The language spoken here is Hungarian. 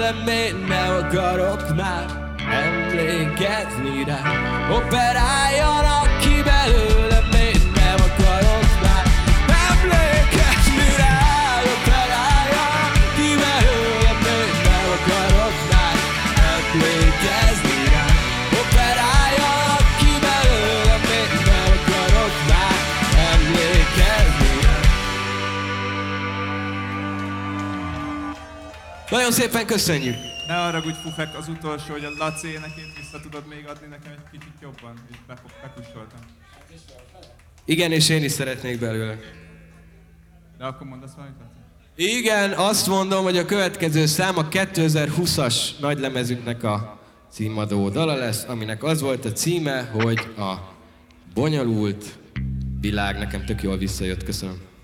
belőlem, miért nem akarok már emlékezni rá. Operáljanak ki belőlem, miért nem akarok már emlékezni rá. Operáljanak ki belőlem, miért nem akarok már emlékezni rá. Operáljanak ki belőlem, miért nem akarok már emlékezni rá. Nagyon szépen köszönjük! Ne haragudj, Fufek, az utolsó, hogy a Laci énekét vissza tudod még adni nekem egy kicsit jobban, és bekussoltam. Igen, és én is szeretnék belőle. De akkor mondasz valamit, Laci? Igen, azt mondom, hogy a következő szám a 2020-as nagylemezünknek a címadó dala lesz, aminek az volt a címe, hogy a bonyolult világ. Nekem tök jól visszajött, köszönöm.